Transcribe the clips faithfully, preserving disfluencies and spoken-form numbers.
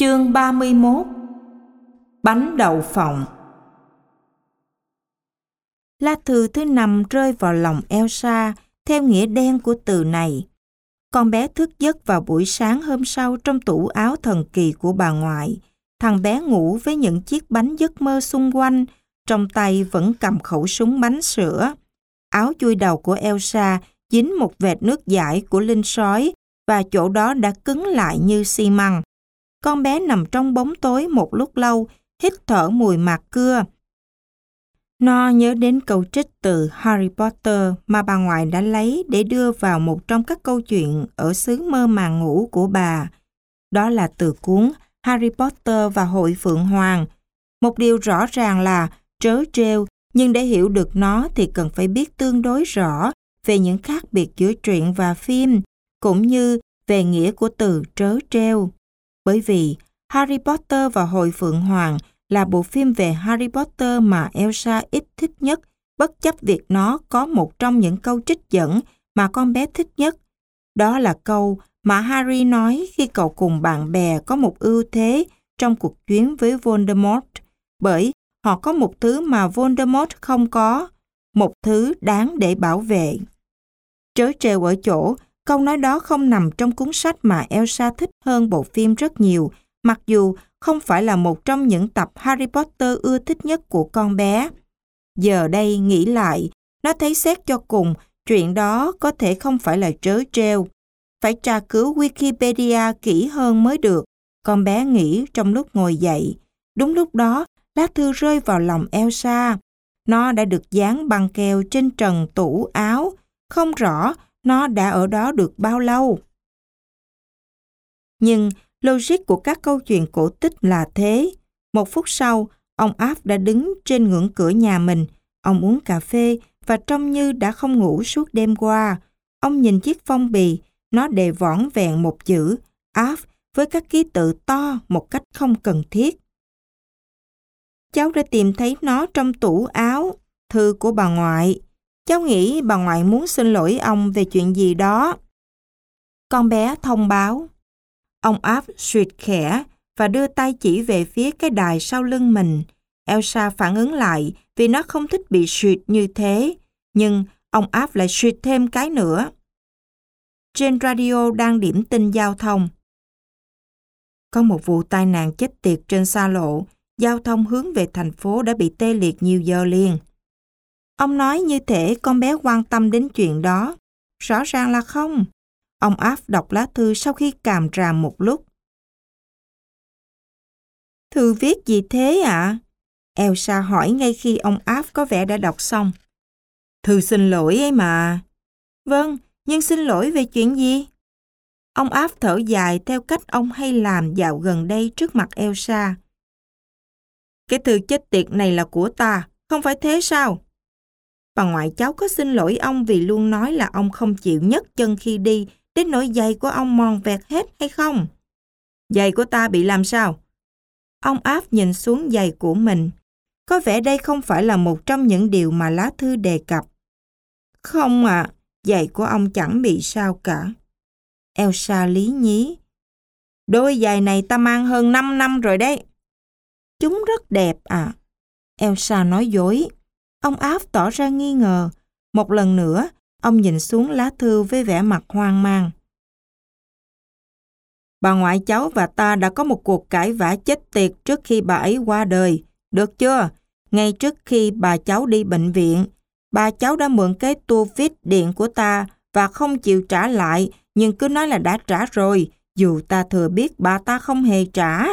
Chương ba mươi mốt. Bánh đậu phộng. Lá thư thứ năm rơi vào lòng Elsa theo nghĩa đen của từ này. Con bé thức giấc vào buổi sáng hôm sau trong tủ áo thần kỳ của bà ngoại. Thằng bé ngủ với những chiếc bánh giấc mơ xung quanh, trong tay vẫn cầm khẩu súng bánh sữa. Áo chui đầu của Elsa dính một vệt nước dãi của linh sói và chỗ đó đã cứng lại như xi măng. Con bé nằm trong bóng tối một lúc lâu, hít thở mùi mạc cưa. Nó nhớ đến câu trích từ Harry Potter mà bà ngoại đã lấy để đưa vào một trong các câu chuyện ở xứ mơ màng ngủ của bà. Đó là từ cuốn Harry Potter và Hội Phượng Hoàng. Một điều rõ ràng là trớ trêu, nhưng để hiểu được nó thì cần phải biết tương đối rõ về những khác biệt giữa truyện và phim, cũng như về nghĩa của từ trớ trêu. Bởi vì Harry Potter và Hội Phượng Hoàng là bộ phim về Harry Potter mà Elsa ít thích nhất, bất chấp việc nó có một trong những câu trích dẫn mà con bé thích nhất. Đó là câu mà Harry nói khi cậu cùng bạn bè có một ưu thế trong cuộc chuyến với Voldemort, bởi họ có một thứ mà Voldemort không có, một thứ đáng để bảo vệ. Trớ trêu ở chỗ, câu nói đó không nằm trong cuốn sách mà Elsa thích hơn bộ phim rất nhiều, mặc dù không phải là một trong những tập Harry Potter ưa thích nhất của con bé. Giờ đây nghĩ lại, nó thấy xét cho cùng, chuyện đó có thể không phải là trớ trêu. Phải tra cứu Wikipedia kỹ hơn mới được, con bé nghĩ trong lúc ngồi dậy. Đúng lúc đó, lá thư rơi vào lòng Elsa. Nó đã được dán băng keo trên trần tủ áo, không rõ nó đã ở đó được bao lâu. Nhưng logic của các câu chuyện cổ tích là thế. Một phút sau, ông Áp đã đứng trên ngưỡng cửa nhà mình. Ông uống cà phê và trông như đã không ngủ suốt đêm qua. Ông nhìn chiếc phong bì, nó đề vỏn vẹn một chữ Áp với các ký tự to một cách không cần thiết. Cháu đã tìm thấy nó trong tủ áo, thư của bà ngoại. Cháu nghĩ bà ngoại muốn xin lỗi ông về chuyện gì đó. Con bé thông báo. Ông Áp suýt khẽ và đưa tay chỉ về phía cái đài sau lưng mình. Elsa phản ứng lại vì nó không thích bị suýt như thế. Nhưng ông Áp lại suýt thêm cái nữa. Trên radio đang điểm tin giao thông. Có một vụ tai nạn chết tiệt trên xa lộ. Giao thông hướng về thành phố đã bị tê liệt nhiều giờ liền. Ông nói như thể con bé quan tâm đến chuyện đó. Rõ ràng là không. Ông Áp đọc lá thư sau khi càm ràm một lúc. Thư viết gì thế ạ? À? Elsa hỏi ngay khi ông Áp có vẻ đã đọc xong. Thư xin lỗi ấy mà. Vâng, nhưng xin lỗi về chuyện gì? Ông Áp thở dài theo cách ông hay làm dạo gần đây trước mặt Elsa. Cái thư chết tiệt này là của ta, không phải thế sao? Bà ngoại cháu có xin lỗi ông vì luôn nói là ông không chịu nhấc chân khi đi, đến nỗi giày của ông mòn vẹt hết hay không? Giày của ta bị làm sao? Ông Áp nhìn xuống giày của mình. Có vẻ đây không phải là một trong những điều mà lá thư đề cập. Không ạ, à, giày của ông chẳng bị sao cả. Elsa lý nhí. Đôi giày này ta mang hơn năm năm rồi đấy. Chúng rất đẹp à. Elsa nói dối. Ông Áp tỏ ra nghi ngờ. Một lần nữa, ông nhìn xuống lá thư với vẻ mặt hoang mang. Bà ngoại cháu và ta đã có một cuộc cãi vã chết tiệt trước khi bà ấy qua đời. Được chưa? Ngay trước khi bà cháu đi bệnh viện, bà cháu đã mượn cái tua vít điện của ta và không chịu trả lại, nhưng cứ nói là đã trả rồi, dù ta thừa biết bà ta không hề trả.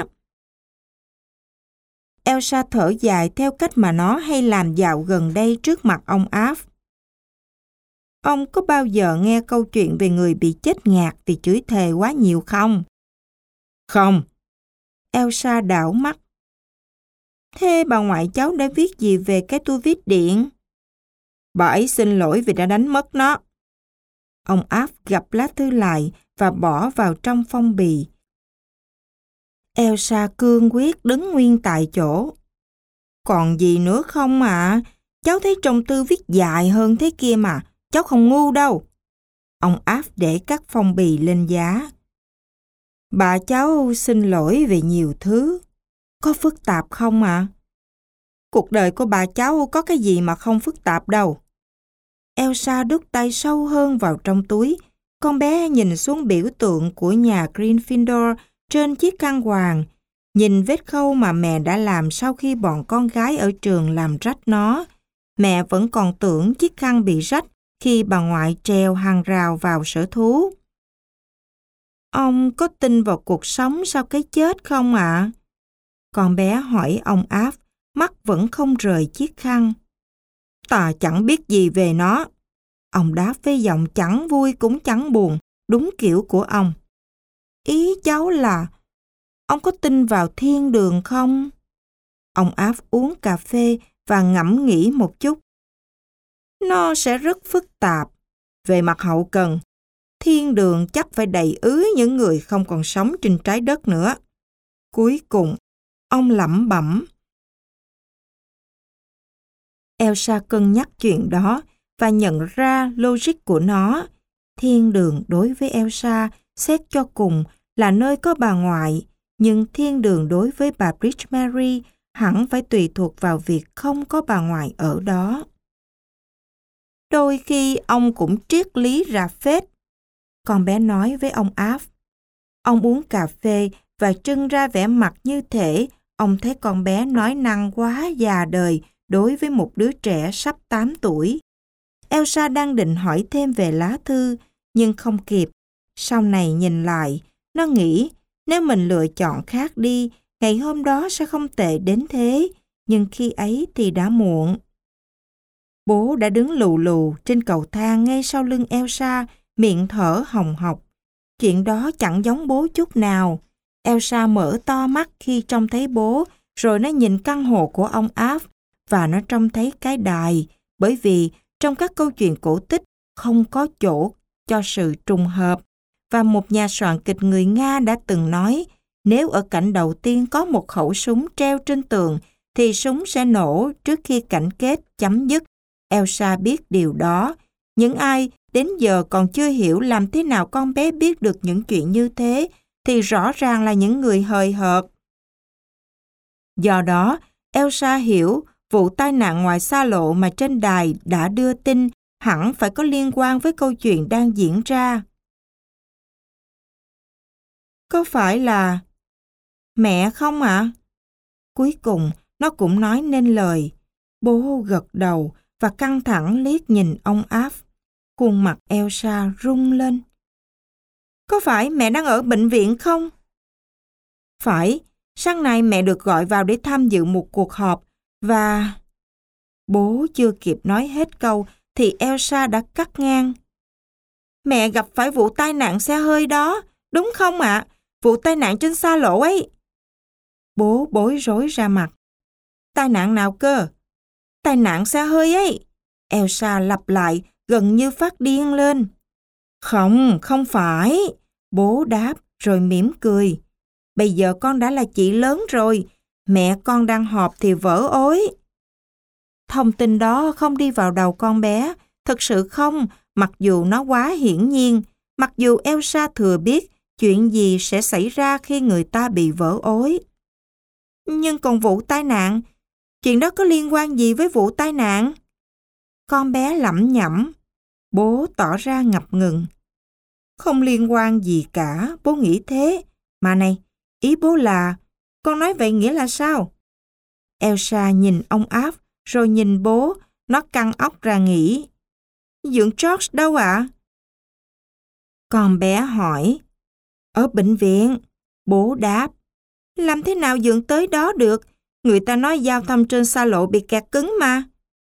Elsa thở dài theo cách mà nó hay làm dạo gần đây trước mặt ông Áp. Ông có bao giờ nghe câu chuyện về người bị chết ngạt vì chửi thề quá nhiều không? Không. Elsa đảo mắt. Thế bà ngoại cháu đã viết gì về cái tua vít điện? Bà ấy xin lỗi vì đã đánh mất nó. Ông Áp gặp lá thư lại và bỏ vào trong phong bì. Elsa cương quyết đứng nguyên tại chỗ. Còn gì nữa không ạ? À? Cháu thấy trong thư viết dài hơn thế kia mà. Cháu không ngu đâu. Ông Áp để các phong bì lên giá. Bà cháu xin lỗi về nhiều thứ. Có phức tạp không ạ? Cuộc đời của bà cháu có cái gì mà không phức tạp đâu. Elsa đút tay sâu hơn vào trong túi. Con bé nhìn xuống biểu tượng của nhà Gryffindor trên chiếc khăn quàng, nhìn vết khâu mà mẹ đã làm sau khi bọn con gái ở trường làm rách nó. Mẹ vẫn còn tưởng chiếc khăn bị rách khi bà ngoại trèo hàng rào vào sở thú. Ông có tin vào cuộc sống sau cái chết không ạ? Con bé hỏi ông Áp, mắt vẫn không rời chiếc khăn. Ta chẳng biết gì về nó. Ông đáp với giọng chẳng vui cũng chẳng buồn, đúng kiểu của ông. Ý cháu là, ông có tin vào thiên đường không? Ông Áp uống cà phê và ngẫm nghĩ một chút. Nó sẽ rất phức tạp. Về mặt hậu cần, thiên đường chắc phải đầy ứ những người không còn sống trên trái đất nữa. Cuối cùng, ông lẩm bẩm. Elsa cân nhắc chuyện đó và nhận ra logic của nó. Thiên đường đối với Elsa xét cho cùng là nơi có bà ngoại, nhưng thiên đường đối với bà Bridge Mary hẳn phải tùy thuộc vào việc không có bà ngoại ở đó. Đôi khi ông cũng triết lý ra phết, con bé nói với ông Áp. Ông uống cà phê và trưng ra vẻ mặt như thể ông thấy con bé nói năng quá già đời đối với một đứa trẻ sắp tám tuổi. Elsa đang định hỏi thêm về lá thư, nhưng không kịp. Sau này nhìn lại, nó nghĩ nếu mình lựa chọn khác đi, ngày hôm đó sẽ không tệ đến thế, nhưng khi ấy thì đã muộn. Bố đã đứng lù lù trên cầu thang ngay sau lưng Elsa, miệng thở hồng hộc. Chuyện đó chẳng giống bố chút nào. Elsa mở to mắt khi trông thấy bố, rồi nó nhìn căn hộ của ông Áp, và nó trông thấy cái đài, bởi vì trong các câu chuyện cổ tích không có chỗ cho sự trùng hợp. Và một nhà soạn kịch người Nga đã từng nói, nếu ở cảnh đầu tiên có một khẩu súng treo trên tường, thì súng sẽ nổ trước khi cảnh kết chấm dứt. Elsa biết điều đó. Những ai đến giờ còn chưa hiểu làm thế nào con bé biết được những chuyện như thế, thì rõ ràng là những người hời hợt. Do đó, Elsa hiểu vụ tai nạn ngoài xa lộ mà trên đài đã đưa tin hẳn phải có liên quan với câu chuyện đang diễn ra. Có phải là mẹ không ạ? À? Cuối cùng, nó cũng nói nên lời. Bố gật đầu và căng thẳng liếc nhìn ông Áp. Khuôn mặt Elsa rung lên. Có phải mẹ đang ở bệnh viện không? Phải, sáng nay mẹ được gọi vào để tham dự một cuộc họp và... Bố chưa kịp nói hết câu thì Elsa đã cắt ngang. Mẹ gặp phải vụ tai nạn xe hơi đó, đúng không ạ? À? Vụ tai nạn trên xa lộ ấy. Bố bối rối ra mặt. Tai nạn nào cơ? Tai nạn xe hơi ấy. Elsa lặp lại gần như phát điên lên. Không, không phải. Bố đáp rồi mỉm cười. Bây giờ con đã là chị lớn rồi. Mẹ con đang họp thì vỡ ối. Thông tin đó không đi vào đầu con bé. Thực sự không, mặc dù nó quá hiển nhiên. Mặc dù Elsa thừa biết chuyện gì sẽ xảy ra khi người ta bị vỡ ối. Nhưng còn vụ tai nạn, chuyện đó có liên quan gì với vụ tai nạn? Con bé lẩm nhẩm. Bố tỏ ra ngập ngừng. Không liên quan gì cả, bố nghĩ thế. Mà này, ý bố là, con nói vậy nghĩa là sao? Elsa nhìn ông Áp, rồi nhìn bố, nó căng óc ra nghĩ. Dượng George đâu ạ? À? Con bé hỏi. Ở bệnh viện. Bố đáp. Làm thế nào dượng tới đó được? Người ta nói giao thông trên xa lộ bị kẹt cứng mà.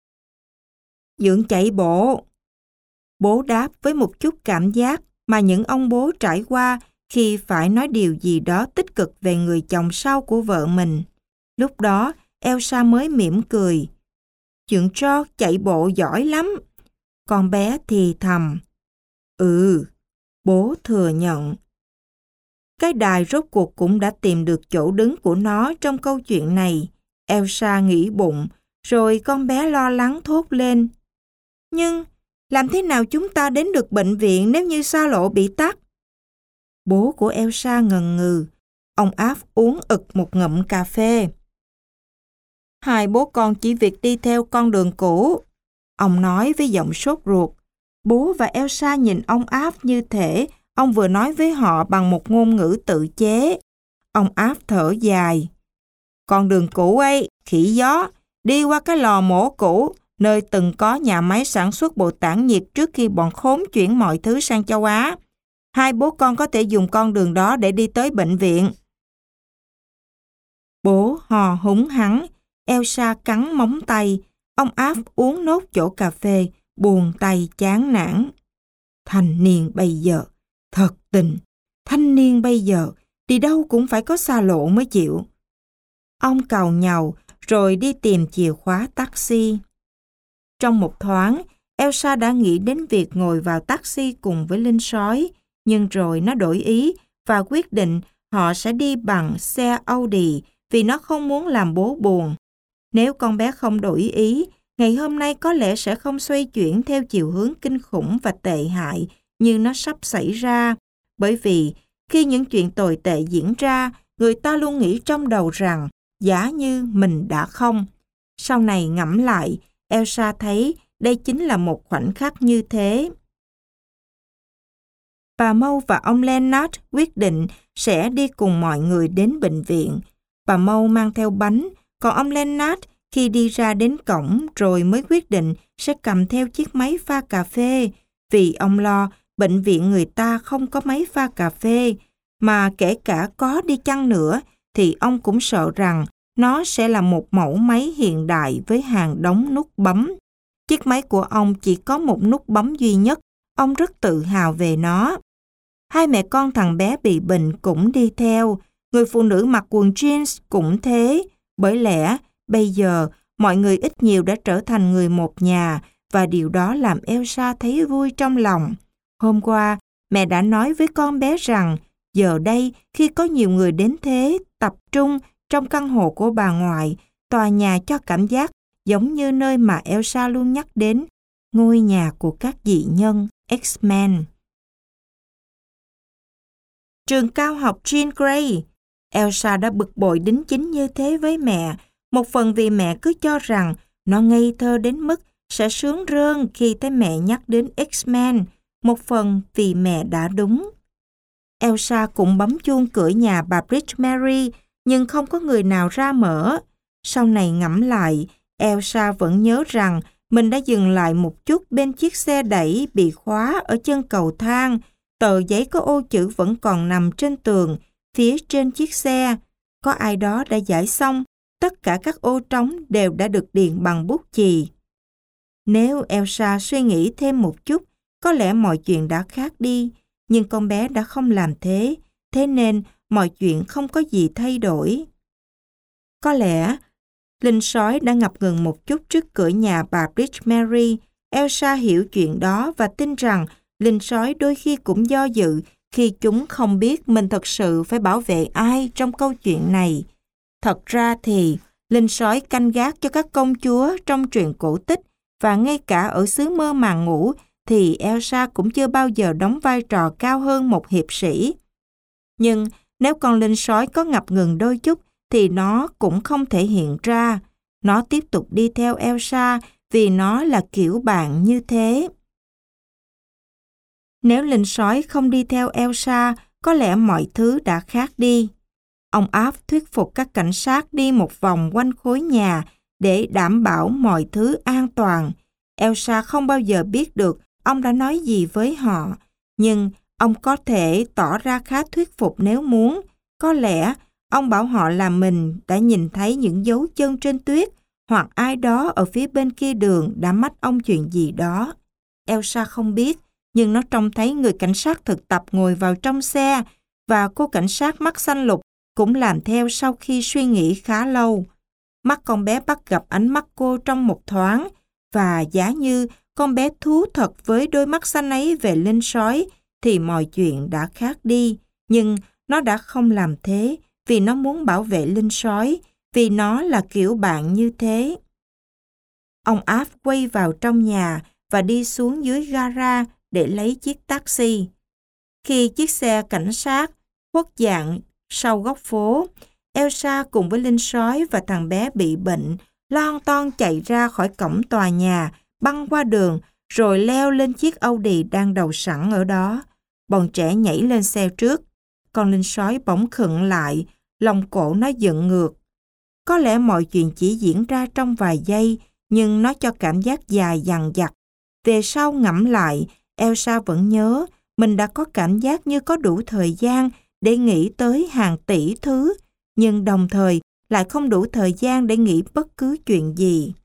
Dượng chạy bộ. Bố đáp với một chút cảm giác mà những ông bố trải qua khi phải nói điều gì đó tích cực về người chồng sau của vợ mình. Lúc đó, Elsa mới mỉm cười. Dượng George chạy bộ giỏi lắm. Con bé thì thầm. Ừ, bố thừa nhận. Cái đài rốt cuộc cũng đã tìm được chỗ đứng của nó trong câu chuyện này. Elsa nghĩ bụng, rồi con bé lo lắng thốt lên. Nhưng, làm thế nào chúng ta đến được bệnh viện nếu như xa lộ bị tắc? Bố của Elsa ngần ngừ. Ông Alf uống ực một ngụm cà phê. Hai bố con chỉ việc đi theo con đường cũ. Ông nói với giọng sốt ruột. Bố và Elsa nhìn ông Alf như thể ông vừa nói với họ bằng một ngôn ngữ tự chế. Ông Alf thở dài. Con đường cũ ấy, khỉ gió, đi qua cái lò mổ cũ, nơi từng có nhà máy sản xuất bộ tản nhiệt trước khi bọn khốn chuyển mọi thứ sang châu Á. Hai bố con có thể dùng con đường đó để đi tới bệnh viện. Bố hò húng hắng, Elsa cắn móng tay, ông Alf uống nốt chỗ cà phê, buồn tay chán nản. Thanh niên bây giờ, thật tình, thanh niên bây giờ, đi đâu cũng phải có xa lộ mới chịu. Ông càu nhàu, rồi đi tìm chìa khóa taxi. Trong một thoáng, Elsa đã nghĩ đến việc ngồi vào taxi cùng với Linh Sói, nhưng rồi nó đổi ý và quyết định họ sẽ đi bằng xe Audi vì nó không muốn làm bố buồn. Nếu con bé không đổi ý, ngày hôm nay có lẽ sẽ không xoay chuyển theo chiều hướng kinh khủng và tệ hại như nó sắp xảy ra, bởi vì khi những chuyện tồi tệ diễn ra, người ta luôn nghĩ trong đầu rằng giả như mình đã không. Sau này ngẫm lại, Elsa thấy đây chính là một khoảnh khắc như thế. Bà Mâu và ông Leonard quyết định sẽ đi cùng mọi người đến bệnh viện. Bà Mâu mang theo bánh, còn ông Leonard khi đi ra đến cổng rồi mới quyết định sẽ cầm theo chiếc máy pha cà phê, vì ông lo bệnh viện người ta không có máy pha cà phê, mà kể cả có đi chăng nữa thì ông cũng sợ rằng nó sẽ là một mẫu máy hiện đại với hàng đống nút bấm. Chiếc máy của ông chỉ có một nút bấm duy nhất, ông rất tự hào về nó. Hai mẹ con thằng bé bị bệnh cũng đi theo, người phụ nữ mặc quần jeans cũng thế, bởi lẽ bây giờ mọi người ít nhiều đã trở thành người một nhà và điều đó làm Elsa thấy vui trong lòng. Hôm qua, mẹ đã nói với con bé rằng giờ đây khi có nhiều người đến thế tập trung trong căn hộ của bà ngoại, tòa nhà cho cảm giác giống như nơi mà Elsa luôn nhắc đến, ngôi nhà của các dị nhân X-Men. Trường cao học Jean Grey. Elsa đã bực bội đính chính như thế với mẹ, một phần vì mẹ cứ cho rằng nó ngây thơ đến mức sẽ sướng rơn khi thấy mẹ nhắc đến X-Men, một phần vì mẹ đã đúng. Elsa cũng bấm chuông cửa nhà bà Bridge Mary, nhưng không có người nào ra mở. Sau này ngẫm lại, Elsa vẫn nhớ rằng mình đã dừng lại một chút bên chiếc xe đẩy bị khóa ở chân cầu thang. Tờ giấy có ô chữ vẫn còn nằm trên tường, phía trên chiếc xe. Có ai đó đã giải xong, tất cả các ô trống đều đã được điền bằng bút chì. Nếu Elsa suy nghĩ thêm một chút, có lẽ mọi chuyện đã khác đi, nhưng con bé đã không làm thế, thế nên mọi chuyện không có gì thay đổi. Có lẽ Linh Sói đã ngập ngừng một chút trước cửa nhà bà Bridge Mary. Elsa hiểu chuyện đó và tin rằng Linh Sói đôi khi cũng do dự khi chúng không biết mình thật sự phải bảo vệ ai trong câu chuyện này. Thật ra thì Linh Sói canh gác cho các công chúa trong truyện cổ tích, và ngay cả ở xứ mơ màng ngủ thì Elsa cũng chưa bao giờ đóng vai trò cao hơn một hiệp sĩ. Nhưng nếu con Linh Sói có ngập ngừng đôi chút thì nó cũng không thể hiện ra. Nó tiếp tục đi theo Elsa vì nó là kiểu bạn như thế. Nếu Linh Sói không đi theo Elsa, có lẽ mọi thứ đã khác đi. Ông Alf thuyết phục các cảnh sát đi một vòng quanh khối nhà để đảm bảo mọi thứ an toàn. Elsa không bao giờ biết được ông đã nói gì với họ, nhưng ông có thể tỏ ra khá thuyết phục nếu muốn. Có lẽ ông bảo họ là mình đã nhìn thấy những dấu chân trên tuyết, hoặc ai đó ở phía bên kia đường đã mách ông chuyện gì đó. Elsa không biết, nhưng nó trông thấy người cảnh sát thực tập ngồi vào trong xe, và cô cảnh sát mắt xanh lục cũng làm theo sau khi suy nghĩ khá lâu. Mắt con bé bắt gặp ánh mắt cô trong một thoáng, và giá như con bé thú thật với đôi mắt xanh ấy về Linh Sói, thì mọi chuyện đã khác đi. Nhưng nó đã không làm thế, vì nó muốn bảo vệ Linh Sói, vì nó là kiểu bạn như thế. Ông Alf quay vào trong nhà và đi xuống dưới gara để lấy chiếc taxi. Khi chiếc xe cảnh sát khuất dạng sau góc phố, Elsa cùng với Linh sói và thằng bé bị bệnh lon ton chạy ra khỏi cổng tòa nhà, băng qua đường, rồi leo lên chiếc Audi đang đậu sẵn ở đó. Bọn trẻ nhảy lên xe trước. Con Linh sói bỗng khựng lại, lòng cổ nó dựng ngược. Có lẽ mọi chuyện chỉ diễn ra trong vài giây, nhưng nó cho cảm giác dài dằng dặc. Về sau ngẫm lại, Elsa vẫn nhớ mình đã có cảm giác như có đủ thời gian để nghĩ tới hàng tỷ thứ, nhưng đồng thời lại không đủ thời gian để nghĩ bất cứ chuyện gì.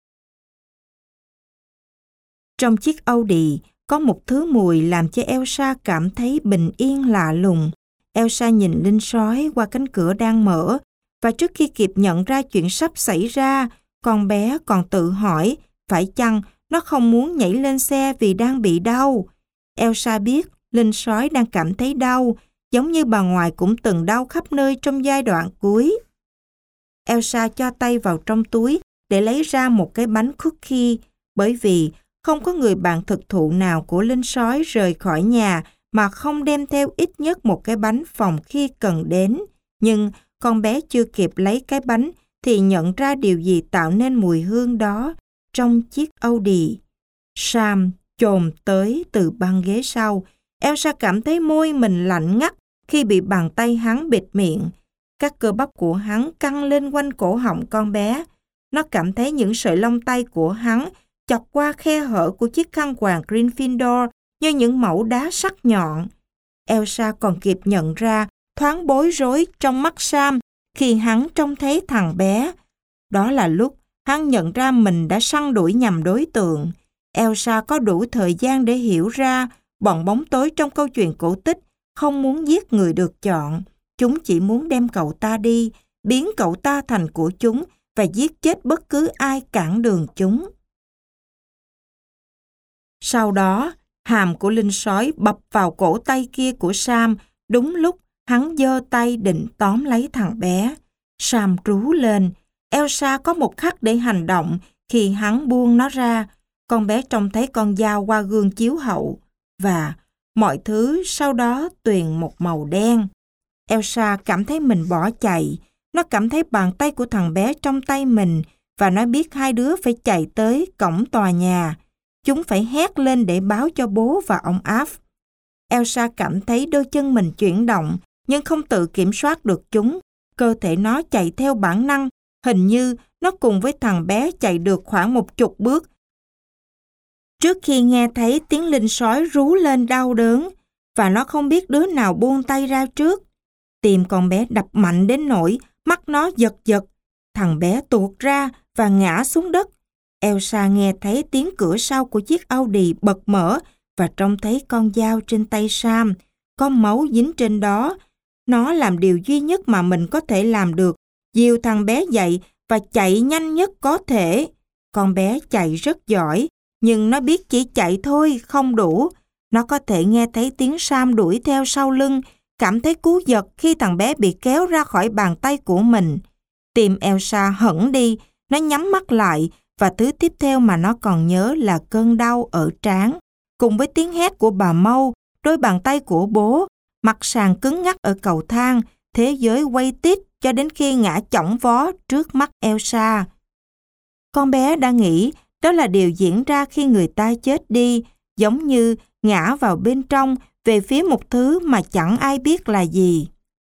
Trong chiếc Audi có một thứ mùi làm cho Elsa cảm thấy bình yên lạ lùng. Elsa nhìn Linh sói qua cánh cửa đang mở, và trước khi kịp nhận ra chuyện sắp xảy ra, con bé còn tự hỏi phải chăng nó không muốn nhảy lên xe vì đang bị đau. Elsa biết Linh sói đang cảm thấy đau, giống như bà ngoại cũng từng đau khắp nơi trong giai đoạn cuối. Elsa cho tay vào trong túi để lấy ra một cái bánh cookie, bởi vì không có người bạn thực thụ nào của Linh sói rời khỏi nhà mà không đem theo ít nhất một cái bánh phòng khi cần đến. Nhưng con bé chưa kịp lấy cái bánh thì nhận ra điều gì tạo nên mùi hương đó trong chiếc Audi. Sam chồm tới từ băng ghế sau. Elsa cảm thấy môi mình lạnh ngắt khi bị bàn tay hắn bịt miệng. Các cơ bắp của hắn căng lên quanh cổ họng con bé. Nó cảm thấy những sợi lông tay của hắn chọc qua khe hở của chiếc khăn quàng Gryffindor như những mẩu đá sắc nhọn. Elsa còn kịp nhận ra thoáng bối rối trong mắt Sam khi hắn trông thấy thằng bé. Đó là lúc hắn nhận ra mình đã săn đuổi nhầm đối tượng. Elsa có đủ thời gian để hiểu ra bọn bóng tối trong câu chuyện cổ tích không muốn giết người được chọn. Chúng chỉ muốn đem cậu ta đi, biến cậu ta thành của chúng và giết chết bất cứ ai cản đường chúng. Sau đó, hàm của Linh sói bập vào cổ tay kia của Sam đúng lúc hắn giơ tay định tóm lấy thằng bé. Sam rú lên. Elsa có một khắc để hành động khi hắn buông nó ra. Con bé trông thấy con dao qua gương chiếu hậu và mọi thứ sau đó tuyền một màu đen. Elsa cảm thấy mình bỏ chạy. Nó cảm thấy bàn tay của thằng bé trong tay mình và nó biết hai đứa phải chạy tới cổng tòa nhà. Chúng phải hét lên để báo cho bố và ông Alf. Elsa cảm thấy đôi chân mình chuyển động nhưng không tự kiểm soát được chúng. Cơ thể nó chạy theo bản năng. Hình như nó cùng với thằng bé chạy được khoảng một chục bước trước khi nghe thấy tiếng Linh sói rú lên đau đớn, và nó không biết đứa nào buông tay ra trước. Tim con bé đập mạnh đến nỗi mắt nó giật giật. Thằng bé tuột ra và ngã xuống đất. Elsa nghe thấy tiếng cửa sau của chiếc Audi bật mở và trông thấy con dao trên tay Sam. Có máu dính trên đó. Nó làm điều duy nhất mà mình có thể làm được, dìu thằng bé dậy và chạy nhanh nhất có thể. Con bé chạy rất giỏi, nhưng nó biết chỉ chạy thôi không đủ. Nó có thể nghe thấy tiếng Sam đuổi theo sau lưng, cảm thấy cú giật khi thằng bé bị kéo ra khỏi bàn tay của mình. Tim Elsa hẫng đi, nó nhắm mắt lại và thứ tiếp theo mà nó còn nhớ là cơn đau ở trán. Cùng với tiếng hét của bà Mâu, đôi bàn tay của bố, mặt sàn cứng ngắc ở cầu thang, thế giới quay tít cho đến khi ngã chỏng vó trước mắt Elsa. Con bé đã nghĩ đó là điều diễn ra khi người ta chết đi, giống như ngã vào bên trong về phía một thứ mà chẳng ai biết là gì.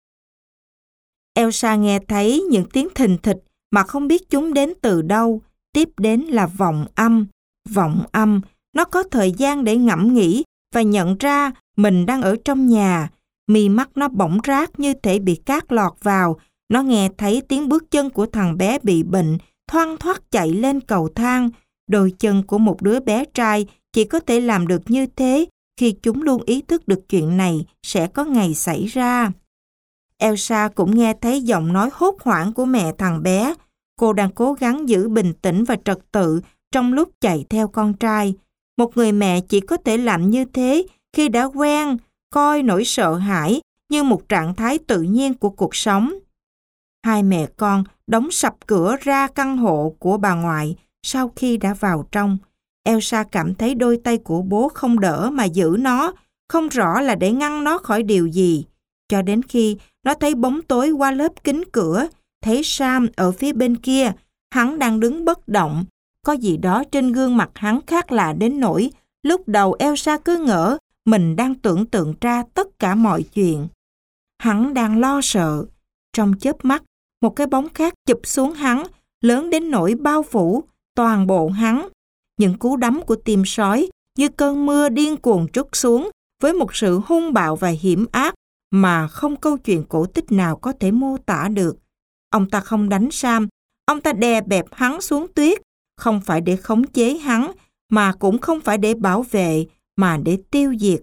Elsa nghe thấy những tiếng thình thịch mà không biết chúng đến từ đâu. Tiếp đến là vọng âm. Vọng âm, nó có thời gian để ngẫm nghĩ và nhận ra mình đang ở trong nhà. Mi mắt nó bỗng rát như thể bị cát lọt vào. Nó nghe thấy tiếng bước chân của thằng bé bị bệnh, thoăn thoắt chạy lên cầu thang. Đôi chân của một đứa bé trai chỉ có thể làm được như thế khi chúng luôn ý thức được chuyện này sẽ có ngày xảy ra. Elsa cũng nghe thấy giọng nói hốt hoảng của mẹ thằng bé. Cô đang cố gắng giữ bình tĩnh và trật tự trong lúc chạy theo con trai. Một người mẹ chỉ có thể làm như thế khi đã quen coi nỗi sợ hãi như một trạng thái tự nhiên của cuộc sống. Hai mẹ con đóng sập cửa ra căn hộ của bà ngoại sau khi đã vào trong. Elsa cảm thấy đôi tay của bố không đỡ mà giữ nó. không rõ là để ngăn nó khỏi điều gì, cho đến khi nó thấy bóng tối qua lớp kính cửa, thấy Sam ở phía bên kia, hắn đang đứng bất động. Có gì đó trên gương mặt hắn khác lạ đến nỗi lúc đầu Elsa cứ ngỡ mình đang tưởng tượng ra tất cả mọi chuyện. Hắn đang lo sợ. Trong chớp mắt, một cái bóng khác chụp xuống hắn, lớn đến nỗi bao phủ toàn bộ hắn. Những cú đấm của tim sói như cơn mưa điên cuồng trút xuống với một sự hung bạo và hiểm ác mà không câu chuyện cổ tích nào có thể mô tả được. Ông ta không đánh Sam, ông ta đè bẹp hắn xuống tuyết, không phải để khống chế hắn, mà cũng không phải để bảo vệ, mà để tiêu diệt.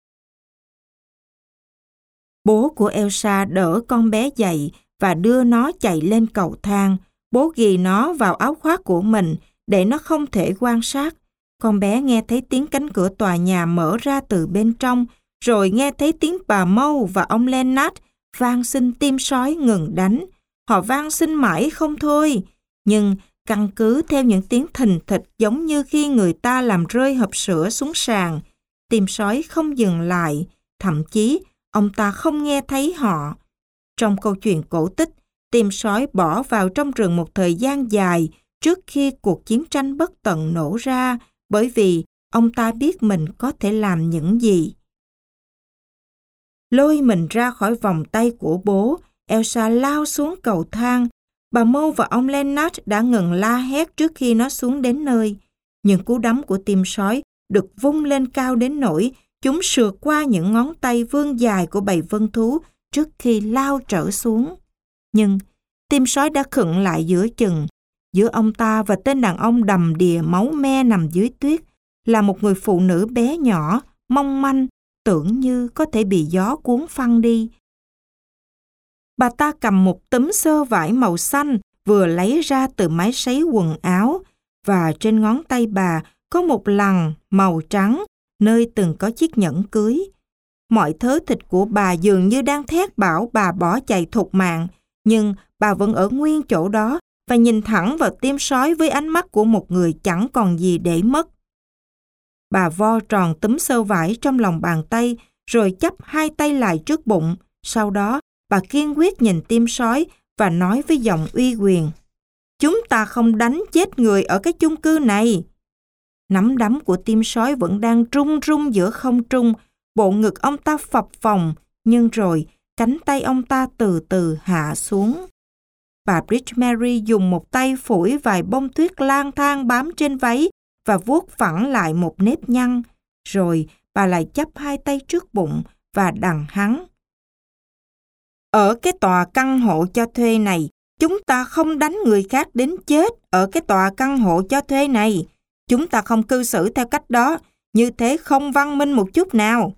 Bố của Elsa đỡ con bé dậy và đưa nó chạy lên cầu thang. Bố ghì nó vào áo khoác của mình để nó không thể quan sát. Con bé nghe thấy tiếng cánh cửa tòa nhà mở ra từ bên trong, rồi nghe thấy tiếng bà Mâu và ông Lennart van xin tim sói ngừng đánh. Họ van xin mãi không thôi, nhưng căn cứ theo những tiếng thình thịch giống như khi người ta làm rơi hộp sữa xuống sàn, tim sói không dừng lại, thậm chí ông ta không nghe thấy họ. Trong câu chuyện cổ tích, tim sói bỏ vào trong rừng một thời gian dài trước khi cuộc chiến tranh bất tận nổ ra, bởi vì ông ta biết mình có thể làm những gì. Lôi mình ra khỏi vòng tay của bố, Elsa lao xuống cầu thang. Bà Mâu và ông Lennart đã ngừng la hét trước khi nó xuống đến nơi. Những cú đấm của tim sói được vung lên cao đến nỗi chúng sượt qua những ngón tay vươn dài của bầy vân thú trước khi lao trở xuống. Nhưng tim sói đã khựng lại giữa chừng. Giữa ông ta và tên đàn ông đầm đìa máu me nằm dưới tuyết là một người phụ nữ bé nhỏ, mong manh, tưởng như có thể bị gió cuốn phăng đi. Bà ta cầm một túm xơ vải màu xanh vừa lấy ra từ máy sấy quần áo, và trên ngón tay bà có một lằn màu trắng nơi từng có chiếc nhẫn cưới. Mọi thớ thịt của bà dường như đang thét bảo bà bỏ chạy thục mạng, nhưng bà vẫn ở nguyên chỗ đó và nhìn thẳng vào tim sói với ánh mắt của một người chẳng còn gì để mất. Bà vo tròn túm xơ vải trong lòng bàn tay, rồi chắp hai tay lại trước bụng. Sau đó, bà kiên quyết nhìn tim sói và nói với giọng uy quyền: "Chúng ta không đánh chết người ở cái chung cư này." Nắm đấm của tim sói vẫn đang rung rung giữa không trung, bộ ngực ông ta phập phồng, nhưng rồi cánh tay ông ta từ từ hạ xuống. Bà Bridge Mary dùng một tay phủi vài bông tuyết lang thang bám trên váy và vuốt phẳng lại một nếp nhăn, rồi bà lại chắp hai tay trước bụng và đằng hắn: "Ở cái tòa căn hộ cho thuê này, chúng ta không đánh người khác đến chết. Ở cái tòa căn hộ cho thuê này, chúng ta không cư xử theo cách đó, như thế không văn minh một chút nào."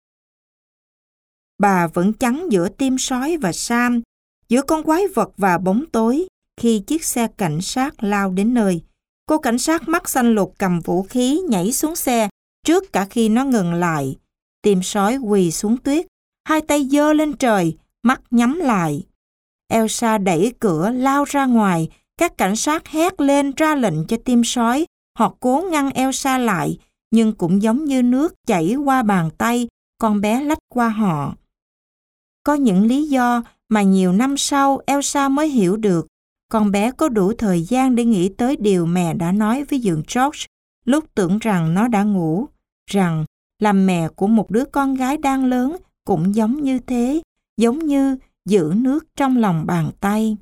Bà vẫn chắn giữa tim sói và Sam, giữa con quái vật và bóng tối, khi chiếc xe cảnh sát lao đến nơi. Cô cảnh sát mắt xanh lục cầm vũ khí nhảy xuống xe trước cả khi nó ngừng lại. Tim sói quỳ xuống tuyết, hai tay giơ lên trời, mắt nhắm lại. Elsa đẩy cửa lao ra ngoài, các cảnh sát hét lên ra lệnh cho tim sói. Họ cố ngăn Elsa lại, nhưng cũng giống như nước chảy qua bàn tay, con bé lách qua họ. Có những lý do mà nhiều năm sau Elsa mới hiểu được. Con bé có đủ thời gian để nghĩ tới điều mẹ đã nói với dượng George lúc tưởng rằng nó đã ngủ, rằng làm mẹ của một đứa con gái đang lớn cũng giống như thế, giống như giữ nước trong lòng bàn tay.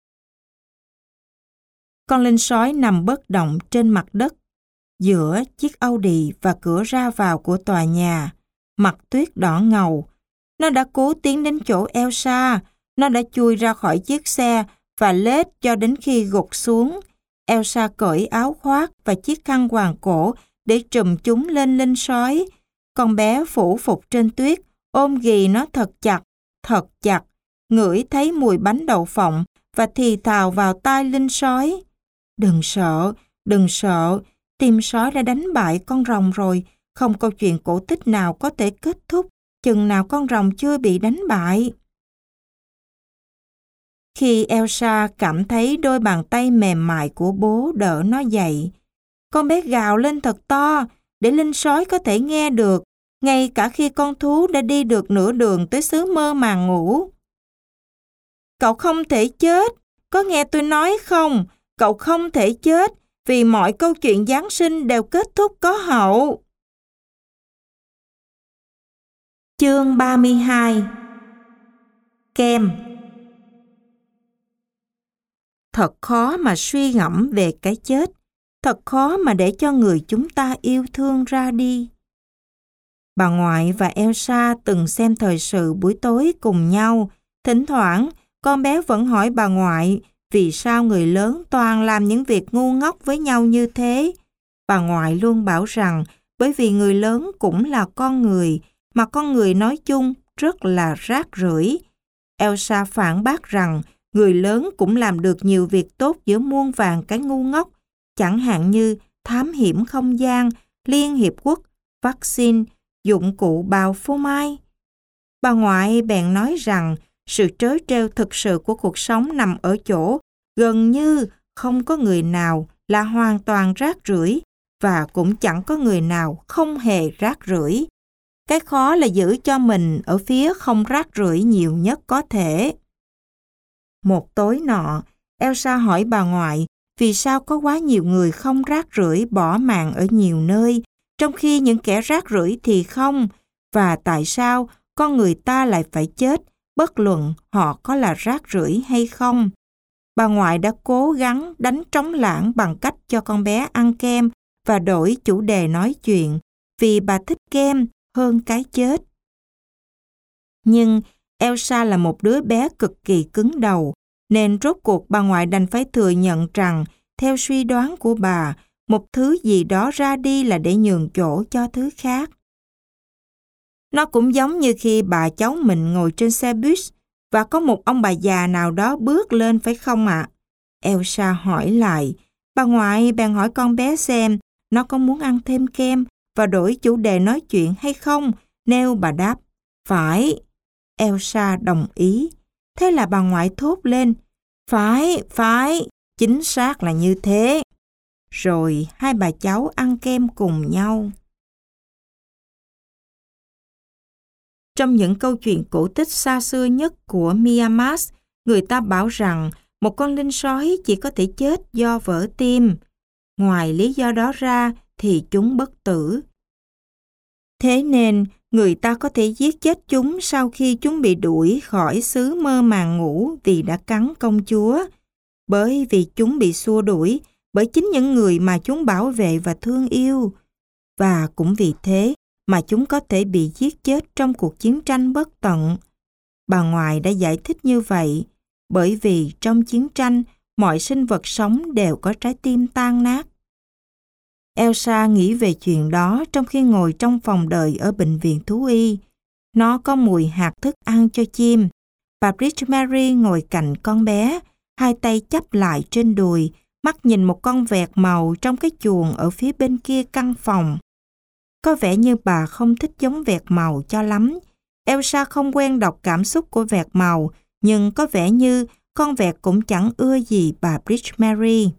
Con linh sói nằm bất động trên mặt đất, giữa chiếc Audi và cửa ra vào của tòa nhà, mặt tuyết đỏ ngầu. Nó đã cố tiến đến chỗ Elsa, nó đã chui ra khỏi chiếc xe và lết cho đến khi gục xuống. Elsa cởi áo khoác và chiếc khăn quàng cổ để trùm chúng lên linh sói. Con bé phủ phục trên tuyết, ôm ghì nó thật chặt, thật chặt, ngửi thấy mùi bánh đậu phộng và thì thào vào tai linh sói: "Đừng sợ, đừng sợ, tim sói đã đánh bại con rồng rồi, không câu chuyện cổ tích nào có thể kết thúc chừng nào con rồng chưa bị đánh bại." Khi Elsa cảm thấy đôi bàn tay mềm mại của bố đỡ nó dậy, con bé gào lên thật to để linh sói có thể nghe được. ngay cả khi con thú đã đi được nửa đường tới xứ mơ màng ngủ. Cậu không thể chết, có nghe tôi nói không? Cậu không thể chết, vì mọi câu chuyện Giáng sinh đều kết thúc có hậu. Chương ba mươi hai. Kem. Thật khó mà suy ngẫm về cái chết, thật khó mà để cho người chúng ta yêu thương ra đi. Bà ngoại và Elsa từng xem thời sự buổi tối cùng nhau. Thỉnh thoảng, con bé vẫn hỏi bà ngoại vì sao người lớn toàn làm những việc ngu ngốc với nhau như thế. Bà ngoại luôn bảo rằng bởi vì người lớn cũng là con người, mà con người nói chung rất là rác rưởi. Elsa phản bác rằng người lớn cũng làm được nhiều việc tốt giữa muôn vàn cái ngu ngốc, chẳng hạn như thám hiểm không gian, Liên Hiệp Quốc, vaccine, dụng cụ bào phô mai. Bà ngoại bèn nói rằng sự trớ trêu thực sự của cuộc sống nằm ở chỗ gần như không có người nào là hoàn toàn rác rưởi và cũng chẳng có người nào không hề rác rưởi. Cái khó là giữ cho mình ở phía không rác rưởi nhiều nhất có thể. Một tối nọ, Elsa hỏi bà ngoại vì sao có quá nhiều người không rác rưởi bỏ mạng ở nhiều nơi, trong khi những kẻ rác rưởi thì không, và tại sao con người ta lại phải chết, bất luận họ có là rác rưởi hay không. Bà ngoại đã cố gắng đánh trống lãng bằng cách cho con bé ăn kem và đổi chủ đề nói chuyện, vì bà thích kem hơn cái chết. Nhưng Elsa là một đứa bé cực kỳ cứng đầu, nên rốt cuộc bà ngoại đành phải thừa nhận rằng, theo suy đoán của bà, một thứ gì đó ra đi là để nhường chỗ cho thứ khác. Nó cũng giống như khi bà cháu mình ngồi trên xe bus và có một ông bà già nào đó bước lên phải không ạ? Elsa hỏi lại. Bà ngoại bèn hỏi con bé xem nó có muốn ăn thêm kem và đổi chủ đề nói chuyện hay không, nếu bà đáp phải. Elsa đồng ý. Thế là bà ngoại thốt lên, phải, phải, chính xác là như thế. Rồi hai bà cháu ăn kem cùng nhau. Trong những câu chuyện cổ tích xa xưa nhất của Myanmar, người ta bảo rằng một con linh sói chỉ có thể chết do vỡ tim. Ngoài lý do đó ra thì chúng bất tử. Thế nên, người ta có thể giết chết chúng sau khi chúng bị đuổi khỏi xứ mơ màng ngủ vì đã cắn công chúa. Bởi vì chúng bị xua đuổi bởi chính những người mà chúng bảo vệ và thương yêu. Và cũng vì thế mà chúng có thể bị giết chết trong cuộc chiến tranh bất tận. Bà ngoại đã giải thích như vậy, bởi vì trong chiến tranh, mọi sinh vật sống đều có trái tim tan nát. Elsa nghĩ về chuyện đó trong khi ngồi trong phòng đợi ở bệnh viện thú y. Nó có mùi hạt thức ăn cho chim. Bà Bridge Mary ngồi cạnh con bé, hai tay chắp lại trên đùi, mắt nhìn một con vẹt màu trong cái chuồng ở phía bên kia căn phòng. Có vẻ như bà không thích giống vẹt màu cho lắm. Elsa không quen đọc cảm xúc của vẹt màu, nhưng có vẻ như con vẹt cũng chẳng ưa gì bà Bridge Mary.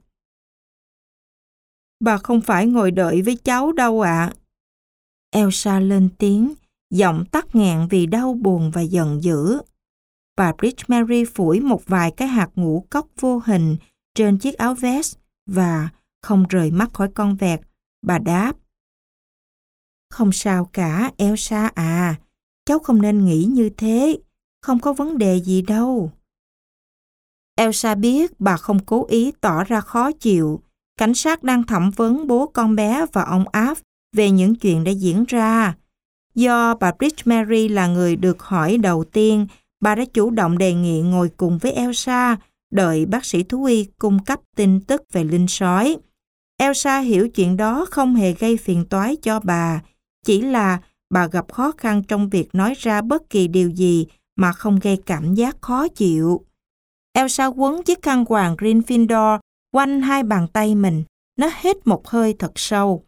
Bà không phải ngồi đợi với cháu đâu ạ. Elsa lên tiếng, giọng tắc nghẹn vì đau buồn và giận dữ. Bà Bridge Mary phủi một vài cái hạt ngũ cốc vô hình trên chiếc áo vest và không rời mắt khỏi con vẹt. Bà đáp, không sao cả, Elsa à, cháu không nên nghĩ như thế, không có vấn đề gì đâu. Elsa biết bà không cố ý tỏ ra khó chịu. Cảnh sát đang thẩm vấn bố con bé và ông Alf về những chuyện đã diễn ra. Do bà Bridge Mary là người được hỏi đầu tiên, bà đã chủ động đề nghị ngồi cùng với Elsa, đợi bác sĩ thú y cung cấp tin tức về linh sói. Elsa hiểu chuyện đó không hề gây phiền toái cho bà, chỉ là bà gặp khó khăn trong việc nói ra bất kỳ điều gì mà không gây cảm giác khó chịu. Elsa quấn chiếc khăn quàng Gryffindor quanh hai bàn tay mình, nó hít một hơi thật sâu.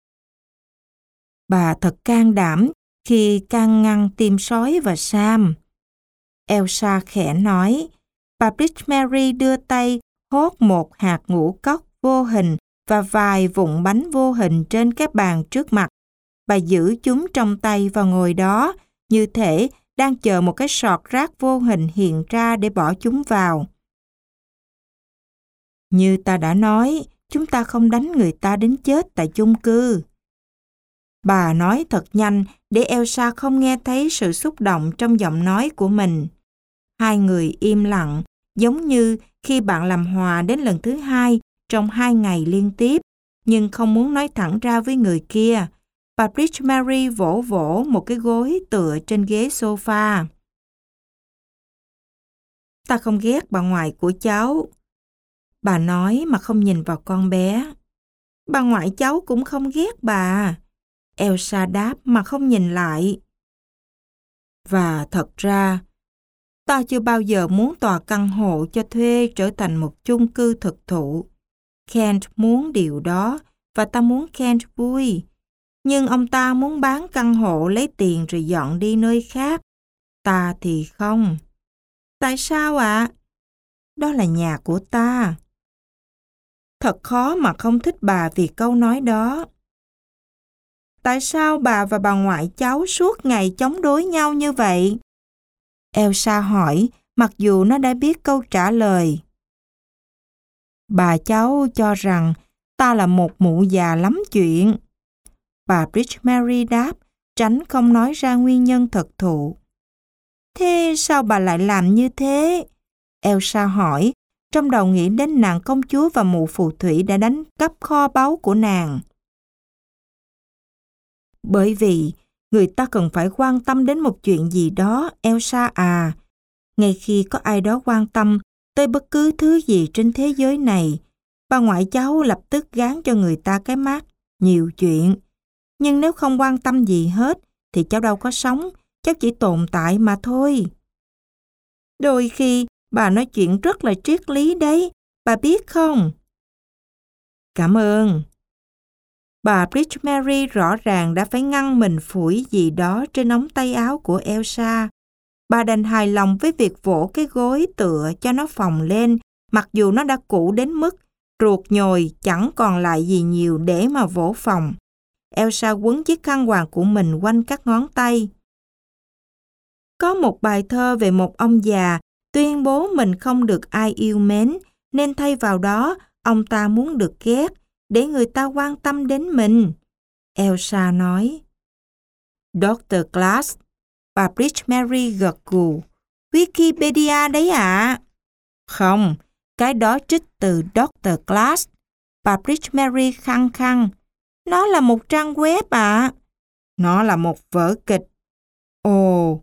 Bà thật can đảm khi can ngăn tim sói và Sam. Elsa khẽ nói. Bà Bridge Mary đưa tay hốt một hạt ngũ cốc vô hình và vài vụn bánh vô hình trên cái bàn trước mặt. Bà giữ chúng trong tay và ngồi đó, như thể đang chờ một cái sọt rác vô hình hiện ra để bỏ chúng vào. Như ta đã nói, chúng ta không đánh người ta đến chết tại chung cư. Bà nói thật nhanh để Elsa không nghe thấy sự xúc động trong giọng nói của mình. Hai người im lặng, giống như khi bạn làm hòa đến lần thứ hai trong hai ngày liên tiếp, nhưng không muốn nói thẳng ra với người kia. Bà Bridge Mary vỗ vỗ một cái gối tựa trên ghế sofa. Ta không ghét bà ngoại của cháu. Bà nói mà không nhìn vào con bé. Bà ngoại cháu cũng không ghét bà. Elsa đáp mà không nhìn lại. Và thật ra, ta chưa bao giờ muốn tòa căn hộ cho thuê trở thành một chung cư thực thụ. Kent muốn điều đó và ta muốn Kent vui. Nhưng ông ta muốn bán căn hộ lấy tiền rồi dọn đi nơi khác. Ta thì không. Tại sao ạ? À? Đó là nhà của ta. Thật khó mà không thích bà vì câu nói đó. Tại sao bà và bà ngoại cháu suốt ngày chống đối nhau như vậy? Elsa hỏi, mặc dù nó đã biết câu trả lời. Bà cháu cho rằng ta là một mụ già lắm chuyện. Bà Bridge Mary đáp, tránh không nói ra nguyên nhân thật thụ. Thế sao bà lại làm như thế? Elsa hỏi, trong đầu nghĩ đến nàng công chúa và mụ phù thủy đã đánh cắp kho báu của nàng. Bởi vì người ta cần phải quan tâm đến một chuyện gì đó, Elsa à. Ngay khi có ai đó quan tâm tới bất cứ thứ gì trên thế giới này, bà ngoại cháu lập tức gán cho người ta cái mác nhiều chuyện. Nhưng nếu không quan tâm gì hết, thì cháu đâu có sống, cháu chỉ tồn tại mà thôi. Đôi khi, bà nói chuyện rất là triết lý đấy, bà biết không? Cảm ơn. Bà Bridge Mary rõ ràng đã phải ngăn mình phủi gì đó trên ống tay áo của Elsa. Bà đành hài lòng với việc vỗ cái gối tựa cho nó phồng lên, mặc dù nó đã cũ đến mức ruột nhồi chẳng còn lại gì nhiều để mà vỗ phồng. Elsa quấn chiếc khăn quàng của mình quanh các ngón tay. Có một bài thơ về một ông già tuyên bố mình không được ai yêu mến, nên thay vào đó, ông ta muốn được ghét, để người ta quan tâm đến mình. Elsa nói. doctor Glass. Bà Bridge Mary gật gù. Wikipedia đấy ạ. À? Không, cái đó trích từ doctor Glass. Bà Bridge Mary khăng khăng. Nó là một trang web ạ. À? Nó là một vở kịch. Ồ.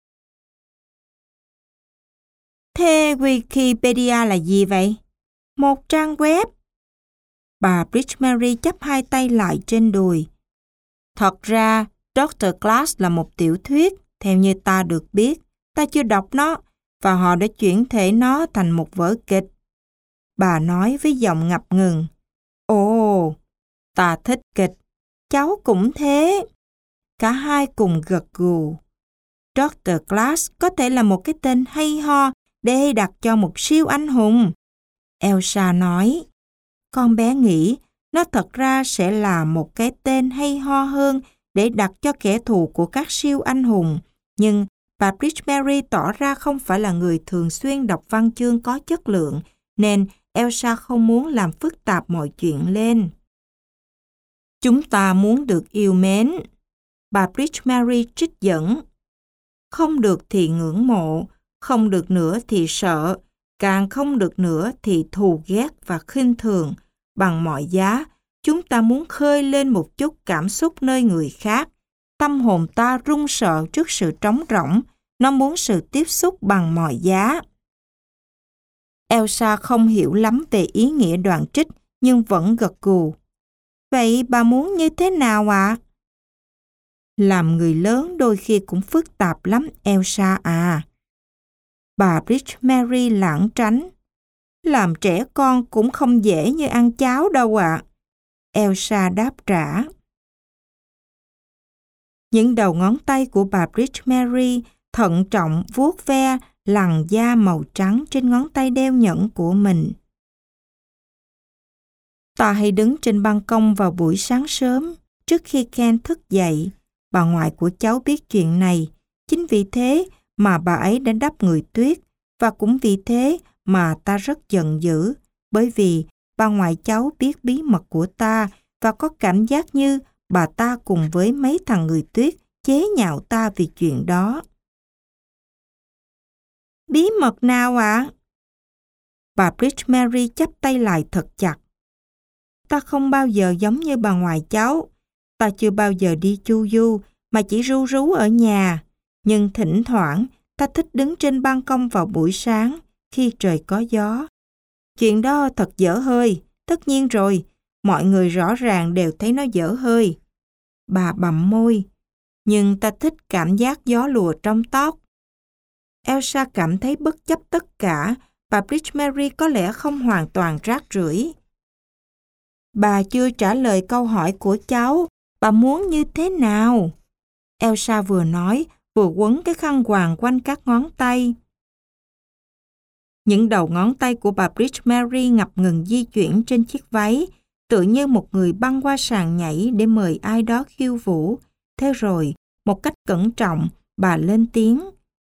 Thế Wikipedia là gì vậy? Một trang web. Bà Bridge Mary chắp hai tay lại trên đùi. Thật ra, doctor Glass là một tiểu thuyết, theo như ta được biết. Ta chưa đọc nó, và họ đã chuyển thể nó thành một vở kịch. Bà nói với giọng ngập ngừng. Ồ, ta thích kịch. Cháu cũng thế. Cả hai cùng gật gù. doctor Glass có thể là một cái tên hay ho để đặt cho một siêu anh hùng. Elsa nói. Con bé nghĩ nó thật ra sẽ là một cái tên hay ho hơn để đặt cho kẻ thù của các siêu anh hùng. Nhưng bà Bridge Mary tỏ ra không phải là người thường xuyên đọc văn chương có chất lượng, nên Elsa không muốn làm phức tạp mọi chuyện lên. Chúng ta muốn được yêu mến. Bà Bridge Mary trích dẫn. Không được thì ngưỡng mộ, không được nữa thì sợ, càng không được nữa thì thù ghét và khinh thường. Bằng mọi giá, chúng ta muốn khơi lên một chút cảm xúc nơi người khác. Tâm hồn ta run sợ trước sự trống rỗng, nó muốn sự tiếp xúc bằng mọi giá. Elsa không hiểu lắm về ý nghĩa đoạn trích, nhưng vẫn gật gù. Vậy bà muốn như thế nào ạ? À? Làm người lớn đôi khi cũng phức tạp lắm, Elsa à. Bà Bridge Mary lảng tránh. Làm trẻ con cũng không dễ như ăn cháo đâu ạ. À. Elsa đáp trả. Những đầu ngón tay của bà Bridge Mary thận trọng vuốt ve làn da màu trắng trên ngón tay đeo nhẫn của mình. Ta hay đứng trên ban công vào buổi sáng sớm, trước khi Ken thức dậy. Bà ngoại của cháu biết chuyện này. Chính vì thế mà bà ấy đã đắp người tuyết, và cũng vì thế mà ta rất giận dữ, bởi vì bà ngoại cháu biết bí mật của ta và có cảm giác như bà ta cùng với mấy thằng người tuyết chế nhạo ta vì chuyện đó. Bí mật nào ạ? À? Bà Bridge Mary chắp tay lại thật chặt. Ta không bao giờ giống như bà ngoại cháu. Ta chưa bao giờ đi chu du, mà chỉ ru rú ở nhà. Nhưng thỉnh thoảng, ta thích đứng trên ban công vào buổi sáng, khi trời có gió. Chuyện đó thật dở hơi, tất nhiên rồi, mọi người rõ ràng đều thấy nó dở hơi. Bà bặm môi, nhưng ta thích cảm giác gió lùa trong tóc. Elsa cảm thấy bất chấp tất cả, bà Bridge Mary có lẽ không hoàn toàn rác rưởi. Bà chưa trả lời câu hỏi của cháu, bà muốn như thế nào? Elsa vừa nói, vừa quấn cái khăn quàng quanh các ngón tay. Những đầu ngón tay của bà Bridge Mary ngập ngừng di chuyển trên chiếc váy, tựa như một người băng qua sàn nhảy để mời ai đó khiêu vũ. Thế rồi, một cách cẩn trọng, bà lên tiếng.